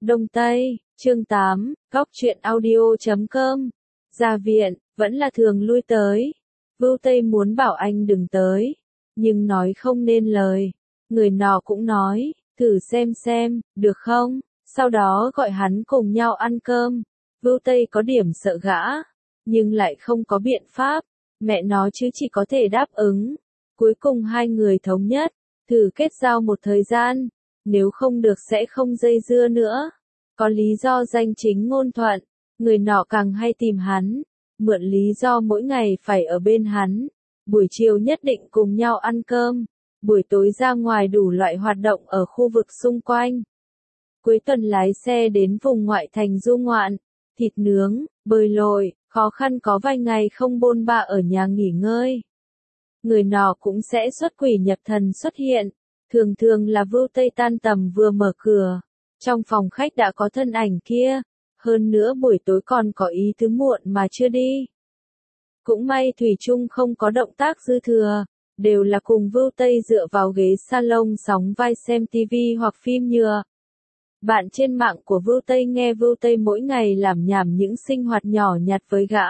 Đông Tây, chương 8, góc truyện audio.com. Ra viện, vẫn là thường lui tới. Vưu Tây muốn bảo anh đừng tới, nhưng nói không nên lời. Người nọ cũng nói, thử xem, được không? Sau đó gọi hắn cùng nhau ăn cơm. Vưu Tây có điểm sợ gã, nhưng lại không có biện pháp. Mẹ nó chứ chỉ có thể đáp ứng. Cuối cùng hai người thống nhất, thử kết giao một thời gian. Nếu không được sẽ không dây dưa nữa. Có lý do danh chính ngôn thuận, người nọ càng hay tìm hắn, mượn lý do mỗi ngày phải ở bên hắn. Buổi chiều nhất định cùng nhau ăn cơm, buổi tối ra ngoài đủ loại hoạt động ở khu vực xung quanh. Cuối tuần lái xe đến vùng ngoại thành du ngoạn, thịt nướng, bơi lội, khó khăn có vài ngày không bôn ba ở nhà nghỉ ngơi. Người nọ cũng sẽ xuất quỷ nhập thần xuất hiện. Thường là Vưu Tây tan tầm vừa mở cửa, trong phòng khách đã có thân ảnh kia, hơn nữa buổi tối còn có ý tứ muộn mà chưa đi. Cũng may thủy chung không có động tác dư thừa, đều là cùng Vưu Tây dựa vào ghế salon sóng vai xem TV hoặc phim nhựa. Bạn trên mạng của Vưu Tây nghe Vưu Tây mỗi ngày làm nhảm những sinh hoạt nhỏ nhặt với gã.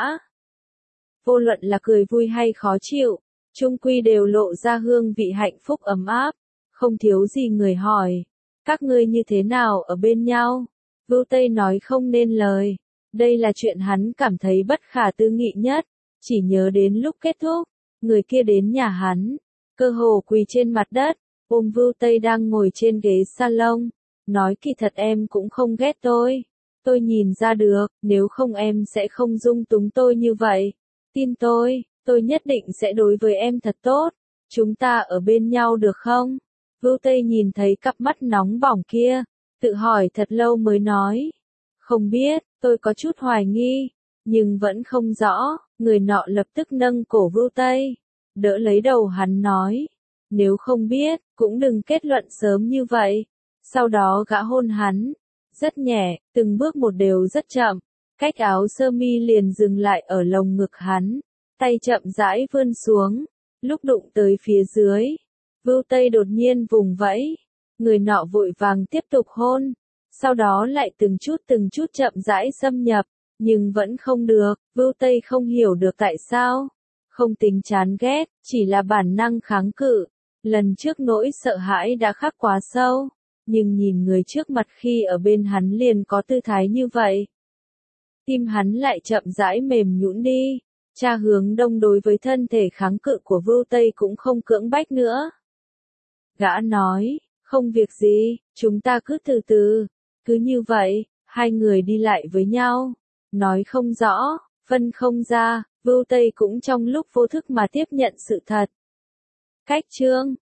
Vô luận là cười vui hay khó chịu, chung quy đều lộ ra hương vị hạnh phúc ấm áp. Không thiếu gì người hỏi, các ngươi như thế nào ở bên nhau? Vưu Tây nói không nên lời, đây là chuyện hắn cảm thấy bất khả tư nghị nhất, chỉ nhớ đến lúc kết thúc, người kia đến nhà hắn, cơ hồ quỳ trên mặt đất, ôm Vưu Tây đang ngồi trên ghế salon, nói kỳ thật em cũng không ghét tôi nhìn ra được, nếu không em sẽ không dung túng tôi như vậy, tin tôi nhất định sẽ đối với em thật tốt, chúng ta ở bên nhau được không? Vưu Tây nhìn thấy cặp mắt nóng bỏng kia, tự hỏi thật lâu mới nói. Không biết, tôi có chút hoài nghi, nhưng vẫn không rõ. Người nọ lập tức nâng cổ Vưu Tây, đỡ lấy đầu hắn nói. Nếu không biết, cũng đừng kết luận sớm như vậy. Sau đó gã hôn hắn, rất nhẹ, từng bước một đều rất chậm. Cách áo sơ mi liền dừng lại ở lồng ngực hắn, tay chậm rãi vươn xuống, lúc đụng tới phía dưới. Vưu Tây đột nhiên vùng vẫy, người nọ vội vàng tiếp tục hôn, sau đó lại từng chút chậm rãi xâm nhập, nhưng vẫn không được, Vưu Tây không hiểu được tại sao, không tính chán ghét, chỉ là bản năng kháng cự, lần trước nỗi sợ hãi đã khắc quá sâu, nhưng nhìn người trước mặt khi ở bên hắn liền có tư thái như vậy. Tim hắn lại chậm rãi mềm nhũn đi, Cha Hướng Đông đối với thân thể kháng cự của Vưu Tây cũng không cưỡng bách nữa. Gã nói, không việc gì, chúng ta cứ từ từ, cứ như vậy, hai người đi lại với nhau, nói không rõ, phân không ra, Vưu Tây cũng trong lúc vô thức mà tiếp nhận sự thật. Cách chương